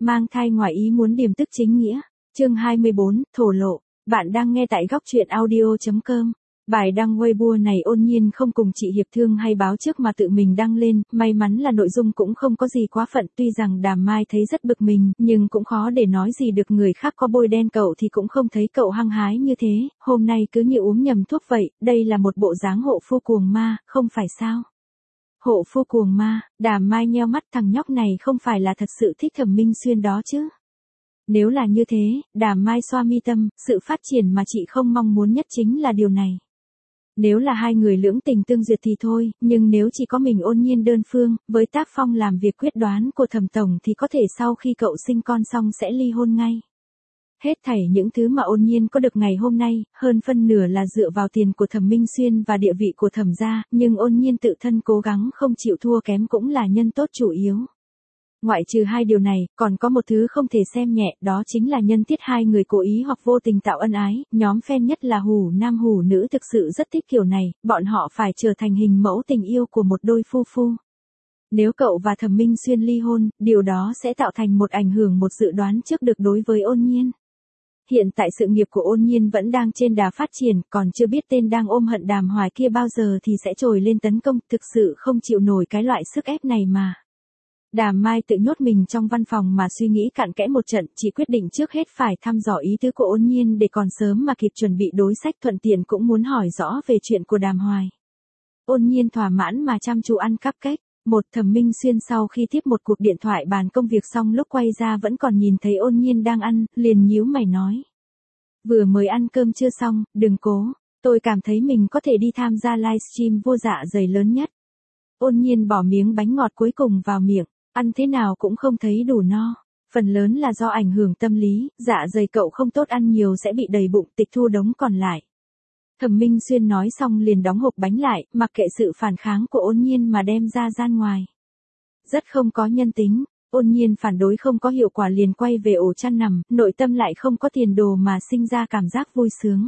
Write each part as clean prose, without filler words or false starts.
Mang thai ngoài ý muốn điềm tức chính nghĩa. Chương 24, thổ lộ. Bạn đang nghe tại góc truyện audio.com. Bài đăng Weibo này Ôn Nhiên không cùng chị hiệp thương hay báo trước mà tự mình đăng lên, may mắn là nội dung cũng không có gì quá phận, tuy rằng Đàm Mai thấy rất bực mình, nhưng cũng khó để nói gì được, người khác có bôi đen cậu thì cũng không thấy cậu hăng hái như thế, hôm nay cứ như uống nhầm thuốc vậy, đây là một bộ dáng hộ phu cuồng ma, không phải sao? Hộ phu cuồng ma, Đàm Mai nheo mắt, thằng nhóc này không phải là thật sự thích Thẩm Minh Xuyên đó chứ? Nếu là như thế, Đàm Mai xoa mi tâm, sự phát triển mà chị không mong muốn nhất chính là điều này. Nếu là hai người lưỡng tình tương duyệt thì thôi, nhưng nếu chỉ có mình Ôn Nhiên đơn phương, với tác phong làm việc quyết đoán của Thẩm tổng thì có thể sau khi cậu sinh con xong sẽ ly hôn ngay. Hết thảy những thứ mà Ôn Nhiên có được ngày hôm nay, hơn phân nửa là dựa vào tiền của Thẩm Minh Xuyên và địa vị của Thẩm gia, nhưng Ôn Nhiên tự thân cố gắng không chịu thua kém cũng là nhân tố chủ yếu. Ngoại trừ hai điều này, còn có một thứ không thể xem nhẹ, đó chính là nhân tiết hai người cố ý hoặc vô tình tạo ân ái, nhóm fan nhất là hủ nam hủ nữ thực sự rất thích kiểu này, bọn họ phải trở thành hình mẫu tình yêu của một đôi phu phu. Nếu cậu và Thẩm Minh Xuyên ly hôn, điều đó sẽ tạo thành một ảnh hưởng một dự đoán trước được đối với Ôn Nhiên. Hiện tại sự nghiệp của Ôn Nhiên vẫn đang trên đà phát triển, còn chưa biết tên đang ôm hận Đàm Hoài kia bao giờ thì sẽ trồi lên tấn công, thực sự không chịu nổi cái loại sức ép này mà. Đàm Mai tự nhốt mình trong văn phòng mà suy nghĩ cặn kẽ một trận, chỉ quyết định trước hết phải thăm dò ý tứ của Ôn Nhiên để còn sớm mà kịp chuẩn bị đối sách, thuận tiện cũng muốn hỏi rõ về chuyện của Đàm Hoài. Ôn Nhiên thỏa mãn mà chăm chú ăn cupcake. Thẩm Minh Xuyên sau khi tiếp một cuộc điện thoại bàn công việc xong lúc quay ra vẫn còn nhìn thấy Ôn Nhiên đang ăn, liền nhíu mày nói. Vừa mới ăn cơm chưa xong, đừng cố, tôi cảm thấy mình có thể đi tham gia livestream vô dạ dày lớn nhất. Ôn Nhiên bỏ miếng bánh ngọt cuối cùng vào miệng. Ăn thế nào cũng không thấy đủ no, phần lớn là do ảnh hưởng tâm lý, dạ dày cậu không tốt, ăn nhiều sẽ bị đầy bụng, tịch thu đống còn lại. Thẩm Minh Xuyên nói xong liền đóng hộp bánh lại, mặc kệ sự phản kháng của Ôn Nhiên mà đem ra gian ngoài. Rất không có nhân tính, Ôn Nhiên phản đối không có hiệu quả liền quay về ổ chăn nằm, nội tâm lại không có tiền đồ mà sinh ra cảm giác vui sướng.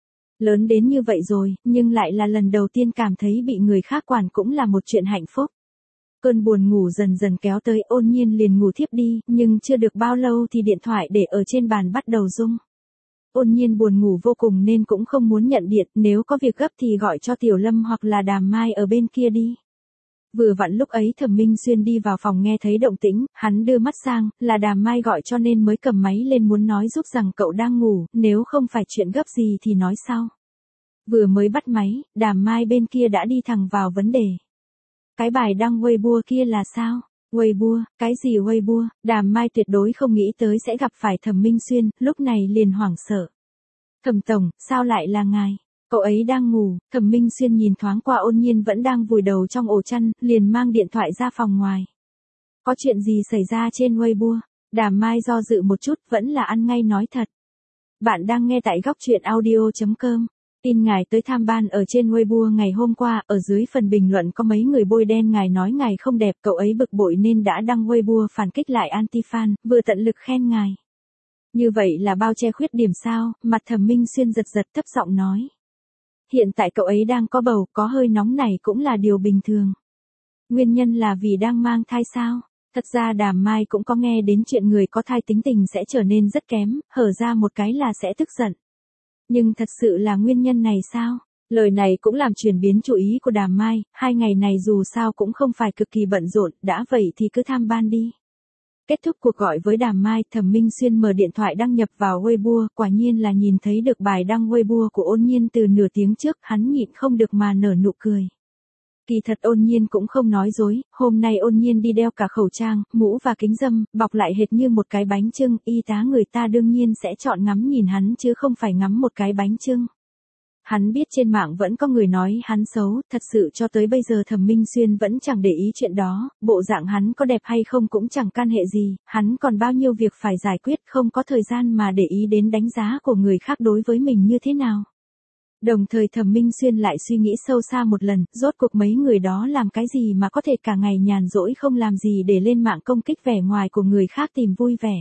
Lớn đến như vậy rồi, nhưng lại là lần đầu tiên cảm thấy bị người khác quản cũng là một chuyện hạnh phúc. Cơn buồn ngủ dần dần kéo tới, Ôn Nhiên liền ngủ thiếp đi, nhưng chưa được bao lâu thì điện thoại để ở trên bàn bắt đầu rung. Ôn Nhiên buồn ngủ vô cùng nên cũng không muốn nhận điện, nếu có việc gấp thì gọi cho Tiểu Lâm hoặc là Đàm Mai ở bên kia đi. Vừa vặn lúc ấy Thẩm Minh Xuyên đi vào phòng nghe thấy động tĩnh, hắn đưa mắt sang, là Đàm Mai gọi cho nên mới cầm máy lên muốn nói giúp rằng cậu đang ngủ, nếu không phải chuyện gấp gì thì nói sau. Vừa mới bắt máy, Đàm Mai bên kia đã đi thẳng vào vấn đề. Cái bài đăng Weibo kia là sao? Weibo, cái gì Weibo? Đàm Mai tuyệt đối không nghĩ tới sẽ gặp phải Thẩm Minh Xuyên, lúc này liền hoảng sợ. Thẩm tổng, sao lại là ngài? Cậu ấy đang ngủ. Thẩm Minh Xuyên nhìn thoáng qua Ôn Nhiên vẫn đang vùi đầu trong ổ chăn, liền mang điện thoại ra phòng ngoài. Có chuyện gì xảy ra trên Weibo? Đàm Mai do dự một chút, vẫn là ăn ngay nói thật. Bạn đang nghe tại góc truyện audio.com. Tin ngài tới tham ban ở trên Weibo ngày hôm qua, ở dưới phần bình luận có mấy người bôi đen ngài nói ngài không đẹp, cậu ấy bực bội nên đã đăng Weibo phản kích lại anti-fan, vừa tận lực khen ngài. Như vậy là bao che khuyết điểm sao? Mặt Thẩm Minh Xuyên giật giật thấp giọng nói. Hiện tại cậu ấy đang có bầu, có hơi nóng này cũng là điều bình thường. Nguyên nhân là vì đang mang thai sao? Thật ra Đàm Mai cũng có nghe đến chuyện người có thai tính tình sẽ trở nên rất kém, hở ra một cái là sẽ tức giận. Nhưng thật sự là nguyên nhân này sao? Lời này cũng làm chuyển biến chú ý của Đàm Mai, hai ngày này dù sao cũng không phải cực kỳ bận rộn, đã vậy thì cứ tham ban đi. Kết thúc cuộc gọi với Đàm Mai, Thẩm Minh Xuyên mở điện thoại đăng nhập vào Weibo, quả nhiên là nhìn thấy được bài đăng Weibo của Ôn Nhiên từ nửa tiếng trước, hắn nhịn không được mà nở nụ cười. Kỳ thật Ôn Nhiên cũng không nói dối, hôm nay Ôn Nhiên đi đeo cả khẩu trang, mũ và kính râm, bọc lại hệt như một cái bánh chưng, y tá người ta đương nhiên sẽ chọn ngắm nhìn hắn chứ không phải ngắm một cái bánh chưng. Hắn biết trên mạng vẫn có người nói hắn xấu, thật sự cho tới bây giờ Thẩm Minh Xuyên vẫn chẳng để ý chuyện đó, bộ dạng hắn có đẹp hay không cũng chẳng can hệ gì, hắn còn bao nhiêu việc phải giải quyết, không có thời gian mà để ý đến đánh giá của người khác đối với mình như thế nào. Đồng thời Thẩm Minh Xuyên lại suy nghĩ sâu xa một lần, rốt cuộc mấy người đó làm cái gì mà có thể cả ngày nhàn rỗi không làm gì để lên mạng công kích vẻ ngoài của người khác tìm vui vẻ.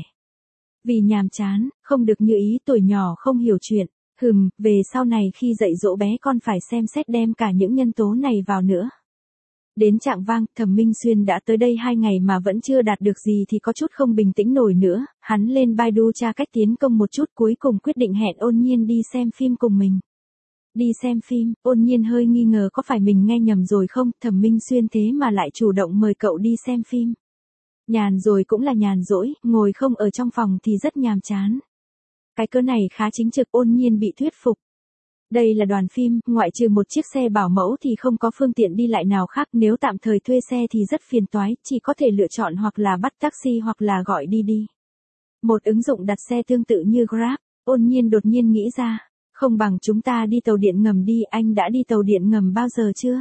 Vì nhàm chán, không được như ý, tuổi nhỏ không hiểu chuyện. Về sau này khi dạy dỗ bé con phải xem xét đem cả những nhân tố này vào nữa. Đến trạng vang, Thẩm Minh Xuyên đã tới đây 2 ngày mà vẫn chưa đạt được gì thì có chút không bình tĩnh nổi nữa, hắn lên Baidu tra cách tiến công một chút cuối cùng quyết định hẹn Ôn Nhiên đi xem phim cùng mình. Đi xem phim, Ôn Nhiên hơi nghi ngờ có phải mình nghe nhầm rồi không, Thẩm Minh Xuyên thế mà lại chủ động mời cậu đi xem phim. Nhàn rồi cũng là nhàn rỗi, ngồi không ở trong phòng thì rất nhàm chán. Cái cớ này khá chính trực, Ôn Nhiên bị thuyết phục. Đây là đoàn phim, ngoại trừ một chiếc xe bảo mẫu thì không có phương tiện đi lại nào khác, nếu tạm thời thuê xe thì rất phiền toái, chỉ có thể lựa chọn hoặc là bắt taxi hoặc là gọi đi. Một ứng dụng đặt xe tương tự như Grab, Ôn Nhiên đột nhiên nghĩ ra, không bằng chúng ta đi tàu điện ngầm đi, anh đã đi tàu điện ngầm bao giờ chưa?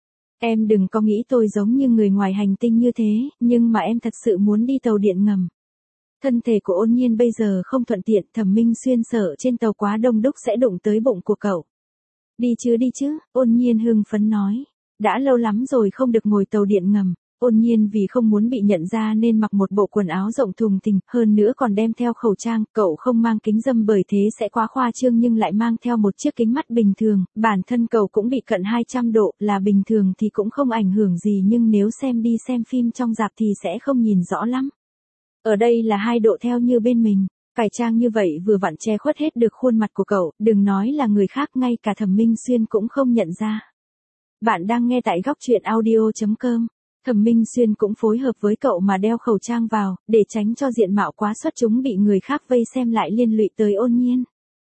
Em đừng có nghĩ tôi giống như người ngoài hành tinh như thế, nhưng mà em thật sự muốn đi tàu điện ngầm. Thân thể của Ôn Nhiên bây giờ không thuận tiện, Thẩm Minh Xuyên sợ trên tàu quá đông đúc sẽ đụng tới bụng của cậu. Đi chứ, Ôn Nhiên hưng phấn nói. Đã lâu lắm rồi không được ngồi tàu điện ngầm. Ôn Nhiên vì không muốn bị nhận ra nên mặc một bộ quần áo rộng thùng thình, hơn nữa còn đem theo khẩu trang, cậu không mang kính râm bởi thế sẽ quá khoa trương nhưng lại mang theo một chiếc kính mắt bình thường, bản thân cậu cũng bị cận 200 độ, là bình thường thì cũng không ảnh hưởng gì nhưng nếu đi xem phim trong rạp thì sẽ không nhìn rõ lắm. Ở đây là 2 độ theo như bên mình, cải trang như vậy vừa vặn che khuất hết được khuôn mặt của cậu, đừng nói là người khác ngay cả Thẩm Minh Xuyên cũng không nhận ra. Bạn đang nghe tại góc truyện audio.com. Thẩm Minh Xuyên cũng phối hợp với cậu mà đeo khẩu trang vào, để tránh cho diện mạo quá xuất chúng bị người khác vây xem lại liên lụy tới Ôn Nhiên.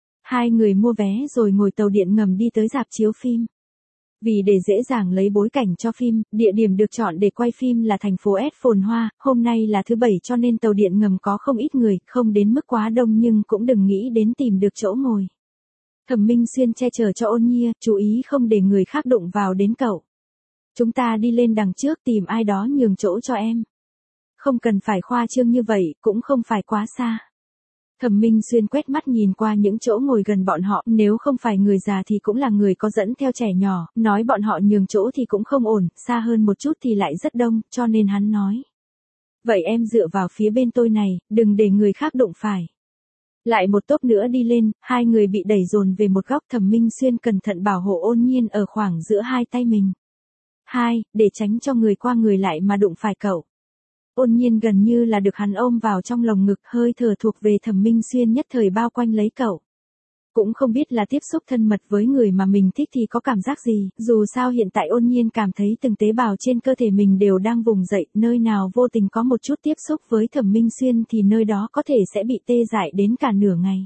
2 người mua vé rồi ngồi tàu điện ngầm đi tới rạp chiếu phim. Vì để dễ dàng lấy bối cảnh cho phim, địa điểm được chọn để quay phim là thành phố S phồn hoa, hôm nay là thứ Bảy cho nên tàu điện ngầm có không ít người, không đến mức quá đông nhưng cũng đừng nghĩ đến tìm được chỗ ngồi. Thẩm Minh Xuyên che chở cho Ôn Nhiên, chú ý không để người khác đụng vào đến cậu. Chúng ta đi lên đằng trước tìm ai đó nhường chỗ cho em. Không cần phải khoa trương như vậy, cũng không phải quá xa. Thẩm Minh Xuyên quét mắt nhìn qua những chỗ ngồi gần bọn họ, nếu không phải người già thì cũng là người có dẫn theo trẻ nhỏ, nói bọn họ nhường chỗ thì cũng không ổn, xa hơn một chút thì lại rất đông, cho nên hắn nói. Vậy em dựa vào phía bên tôi này, đừng để người khác đụng phải. Lại một tốp nữa đi lên, 2 người bị đẩy dồn về một góc, Thẩm Minh Xuyên cẩn thận bảo hộ Ôn Nhiên ở khoảng giữa 2 tay mình. 2, để tránh cho người qua người lại mà đụng phải cậu. Ôn Nhiên gần như là được hắn ôm vào trong lồng ngực, hơi thở thuộc về Thẩm Minh Xuyên nhất thời bao quanh lấy cậu. Cũng không biết là tiếp xúc thân mật với người mà mình thích thì có cảm giác gì, dù sao hiện tại Ôn Nhiên cảm thấy từng tế bào trên cơ thể mình đều đang vùng dậy, nơi nào vô tình có một chút tiếp xúc với Thẩm Minh Xuyên thì nơi đó có thể sẽ bị tê dại đến cả nửa ngày.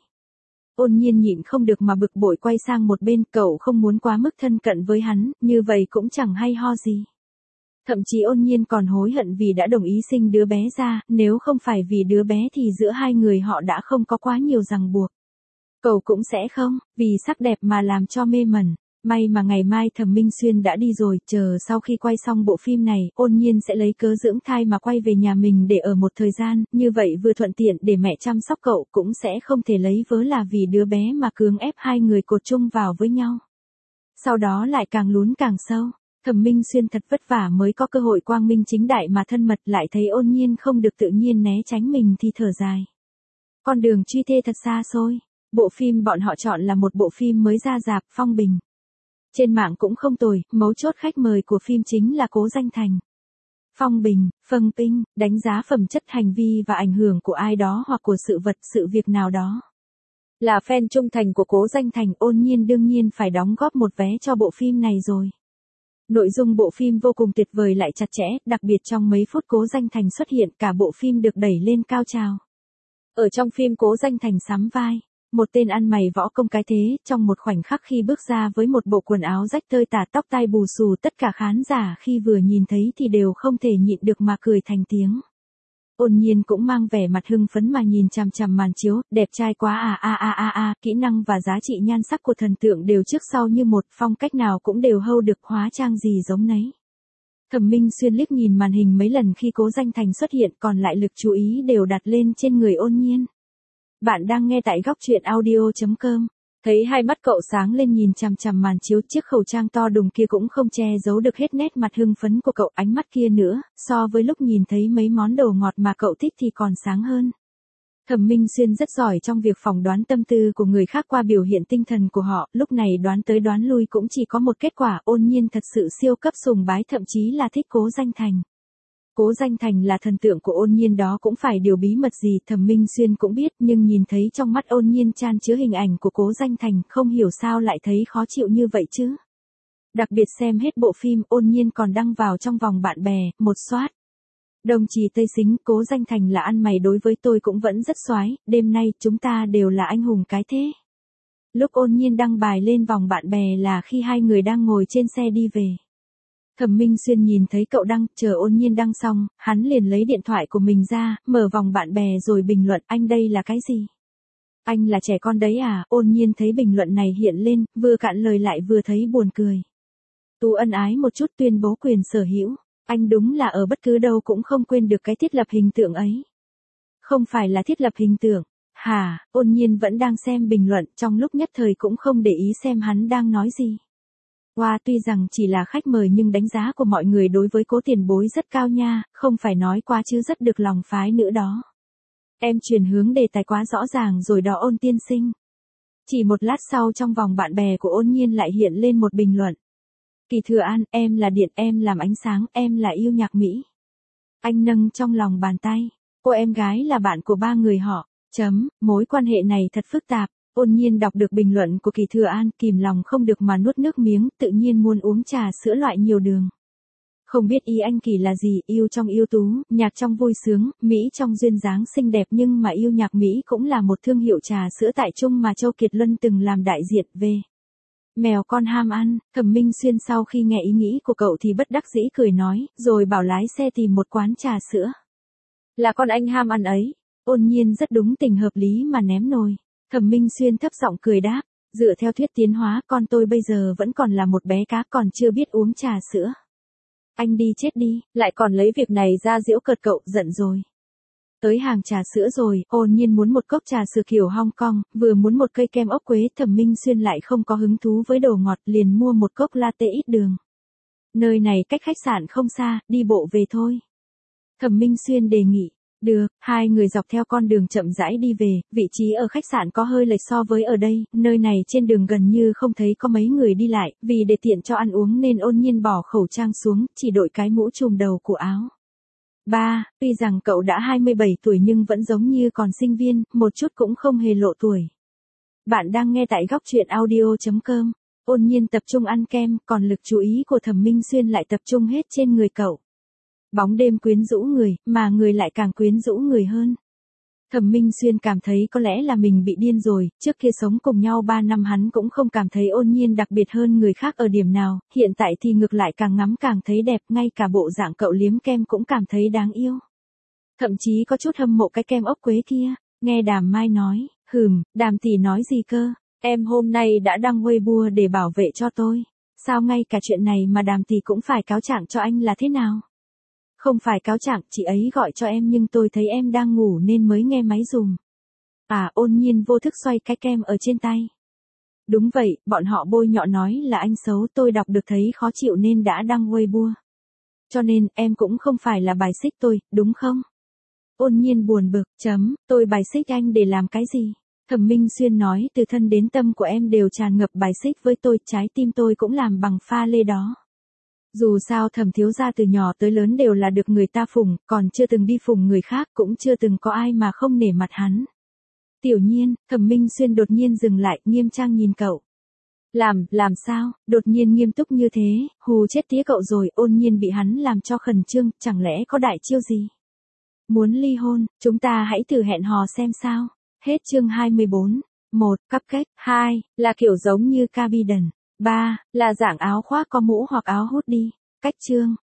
Ôn Nhiên nhịn không được mà bực bội quay sang một bên, cậu không muốn quá mức thân cận với hắn, như vậy cũng chẳng hay ho gì. Thậm chí Ôn Nhiên còn hối hận vì đã đồng ý sinh đứa bé ra, nếu không phải vì đứa bé thì giữa 2 người họ đã không có quá nhiều ràng buộc. Cậu cũng sẽ không, vì sắc đẹp mà làm cho mê mẩn. May mà ngày mai Thẩm Minh Xuyên đã đi rồi, chờ sau khi quay xong bộ phim này, Ôn Nhiên sẽ lấy cớ dưỡng thai mà quay về nhà mình để ở một thời gian, như vậy vừa thuận tiện để mẹ chăm sóc cậu, cũng sẽ không thể lấy vớ là vì đứa bé mà cưỡng ép 2 người cột chung vào với nhau. Sau đó lại càng lún càng sâu. Thẩm Minh Xuyên thật vất vả mới có cơ hội quang minh chính đại mà thân mật, lại thấy Ôn Nhiên không được tự nhiên né tránh mình thì thở dài. Con đường truy thê thật xa xôi. Bộ phim bọn họ chọn là một bộ phim mới ra rạp, phong bình. Trên mạng cũng không tồi, mấu chốt khách mời của phim chính là Cố Danh Thành. Phong bình, phân pinh, đánh giá phẩm chất hành vi và ảnh hưởng của ai đó hoặc của sự vật, sự việc nào đó. Là fan trung thành của Cố Danh Thành, Ôn Nhiên đương nhiên phải đóng góp một vé cho bộ phim này rồi. Nội dung bộ phim vô cùng tuyệt vời lại chặt chẽ, đặc biệt trong mấy phút Cố Danh Thành xuất hiện cả bộ phim được đẩy lên cao trào. Ở trong phim Cố Danh Thành sắm vai một tên ăn mày võ công cái thế, trong một khoảnh khắc khi bước ra với một bộ quần áo rách tơi tả, tóc tai bù xù, tất cả khán giả khi vừa nhìn thấy thì đều không thể nhịn được mà cười thành tiếng. Ôn Nhiên cũng mang vẻ mặt hưng phấn mà nhìn chằm chằm màn chiếu, đẹp trai quá kỹ năng và giá trị nhan sắc của thần tượng đều trước sau như một, phong cách nào cũng đều hâu được, hóa trang gì giống nấy. Thẩm Minh Xuyên liếc nhìn màn hình mấy lần khi Cố Danh Thành xuất hiện, còn lại lực chú ý đều đặt lên trên người Ôn Nhiên. Bạn đang nghe tại góc truyện audio.com. Thấy hai mắt cậu sáng lên nhìn chằm chằm màn chiếu, chiếc khẩu trang to đùng kia cũng không che giấu được hết nét mặt hưng phấn của cậu, ánh mắt kia nữa, so với lúc nhìn thấy mấy món đồ ngọt mà cậu thích thì còn sáng hơn. Thẩm Minh Xuyên rất giỏi trong việc phỏng đoán tâm tư của người khác qua biểu hiện tinh thần của họ, lúc này đoán tới đoán lui cũng chỉ có một kết quả, Ôn Nhiên thật sự siêu cấp sùng bái, thậm chí là thích Cố Danh Thành. Cố Danh Thành là thần tượng của Ôn Nhiên, đó cũng phải điều bí mật gì Thẩm Minh Xuyên cũng biết, nhưng nhìn thấy trong mắt Ôn Nhiên chan chứa hình ảnh của Cố Danh Thành, không hiểu sao lại thấy khó chịu như vậy chứ. Đặc biệt xem hết bộ phim, Ôn Nhiên còn đăng vào trong vòng bạn bè, một soát. Đồng chí Tây Sính, Cố Danh Thành là ăn mày đối với tôi cũng vẫn rất soái, đêm nay chúng ta đều là anh hùng cái thế. Lúc Ôn Nhiên đăng bài lên vòng bạn bè là khi hai người đang ngồi trên xe đi về. Thẩm Minh Xuyên nhìn thấy cậu đăng, chờ Ôn Nhiên đăng xong, hắn liền lấy điện thoại của mình ra, mở vòng bạn bè rồi bình luận, anh đây là cái gì? Anh là trẻ con đấy à? Ôn Nhiên thấy bình luận này hiện lên, vừa cạn lời lại vừa thấy buồn cười. Tú ân ái một chút tuyên bố quyền sở hữu. Anh đúng là ở bất cứ đâu cũng không quên được cái thiết lập hình tượng ấy. Không phải là thiết lập hình tượng. Hả, Ôn Nhiên vẫn đang xem bình luận, trong lúc nhất thời cũng không để ý xem hắn đang nói gì. Wow, tuy rằng chỉ là khách mời nhưng đánh giá của mọi người đối với Cố tiền bối rất cao nha, không phải nói quá chứ rất được lòng phái nữa đó. Em chuyển hướng đề tài quá rõ ràng rồi đó Ôn tiên sinh. Chỉ một lát sau trong vòng bạn bè của Ôn Nhiên lại hiện lên một bình luận. Kỳ Thừa An, em là điện, em làm ánh sáng, em là yêu nhạc Mỹ. Anh nâng trong lòng bàn tay. Cô em gái là bạn của ba người họ. Mối quan hệ này thật phức tạp. Ôn Nhiên đọc được bình luận của Kỳ Thừa An, kìm lòng không được mà nuốt nước miếng, tự nhiên muốn uống trà sữa loại nhiều đường. Không biết ý anh Kỳ là gì, yêu trong yêu tú, nhạc trong vui sướng, Mỹ trong duyên dáng xinh đẹp, nhưng mà yêu nhạc Mỹ cũng là một thương hiệu trà sữa tại Trung mà Châu Kiệt Luân từng làm đại diện về. Mèo con ham ăn. Thẩm Minh Xuyên sau khi nghe ý nghĩ của cậu thì bất đắc dĩ cười nói, rồi bảo lái xe tìm một quán trà sữa. Là con anh ham ăn ấy. Ôn Nhiên rất đúng tình hợp lý mà ném nồi. Thẩm Minh Xuyên thấp giọng cười đáp, dựa theo thuyết tiến hóa con tôi bây giờ vẫn còn là một bé cá còn chưa biết uống trà sữa. Anh đi chết đi, lại còn lấy việc này ra giễu cợt cậu, giận rồi. Tới hàng trà sữa rồi, Ôn Nhiên muốn một cốc trà sữa kiểu Hong Kong, vừa muốn một cây kem ốc quế, Thẩm Minh Xuyên lại không có hứng thú với đồ ngọt, liền mua một cốc latte ít đường. Nơi này cách khách sạn không xa, đi bộ về thôi. Thẩm Minh Xuyên đề nghị. Được, hai người dọc theo con đường chậm rãi đi về, vị trí ở khách sạn có hơi lệch so với ở đây, nơi này trên đường gần như không thấy có mấy người đi lại, vì để tiện cho ăn uống nên Ôn Nhiên bỏ khẩu trang xuống, chỉ đội cái mũ trùm đầu của áo. Tuy rằng cậu đã 27 tuổi nhưng vẫn giống như còn sinh viên, một chút cũng không hề lộ tuổi. Bạn đang nghe tại góc truyện audio.com. Ôn Nhiên tập trung ăn kem, còn lực chú ý của Thẩm Minh Xuyên lại tập trung hết trên người cậu. Bóng đêm quyến rũ người, mà người lại càng quyến rũ người hơn. Thẩm Minh Xuyên cảm thấy có lẽ là mình bị điên rồi, trước kia sống cùng nhau 3 năm hắn cũng không cảm thấy Ôn Nhiên đặc biệt hơn người khác ở điểm nào, hiện tại thì ngược lại càng ngắm càng thấy đẹp, ngay cả bộ dạng cậu liếm kem cũng cảm thấy đáng yêu. Thậm chí có chút hâm mộ cái kem ốc quế kia, nghe Đàm Mai nói, Đàm tỷ nói gì cơ, em hôm nay đã đăng Weibo để bảo vệ cho tôi, sao ngay cả chuyện này mà Đàm tỷ cũng phải cáo trạng cho anh là thế nào? Không phải cáo trạng, chị ấy gọi cho em nhưng tôi thấy em đang ngủ nên mới nghe máy dùm. Ôn Nhiên vô thức xoay cái kem ở trên tay. Đúng vậy, bọn họ bôi nhọ nói là anh xấu, tôi đọc được thấy khó chịu nên đã đăng Weibo. Cho nên, em cũng không phải là bài xích tôi, đúng không? Ôn Nhiên buồn bực, tôi bài xích anh để làm cái gì? Thẩm Minh Xuyên nói, từ thân đến tâm của em đều tràn ngập bài xích với tôi, trái tim tôi cũng làm bằng pha lê đó. Dù sao Thẩm thiếu gia từ nhỏ tới lớn đều là được người ta phụng, còn chưa từng đi phụng người khác, cũng chưa từng có ai mà không nể mặt hắn. Tiểu Nhiên, Thẩm Minh Xuyên đột nhiên dừng lại, nghiêm trang nhìn cậu. Làm sao, đột nhiên nghiêm túc như thế, hù chết tía cậu rồi, Ôn Nhiên bị hắn làm cho khẩn trương, chẳng lẽ có đại chiêu gì? Muốn ly hôn, chúng ta hãy thử hẹn hò xem sao. Hết chương 24. 1. Cupcake. 2. Là kiểu giống như Cabiden. 3. Là dạng áo khoác có mũ hoặc áo hoodie. Cách chương.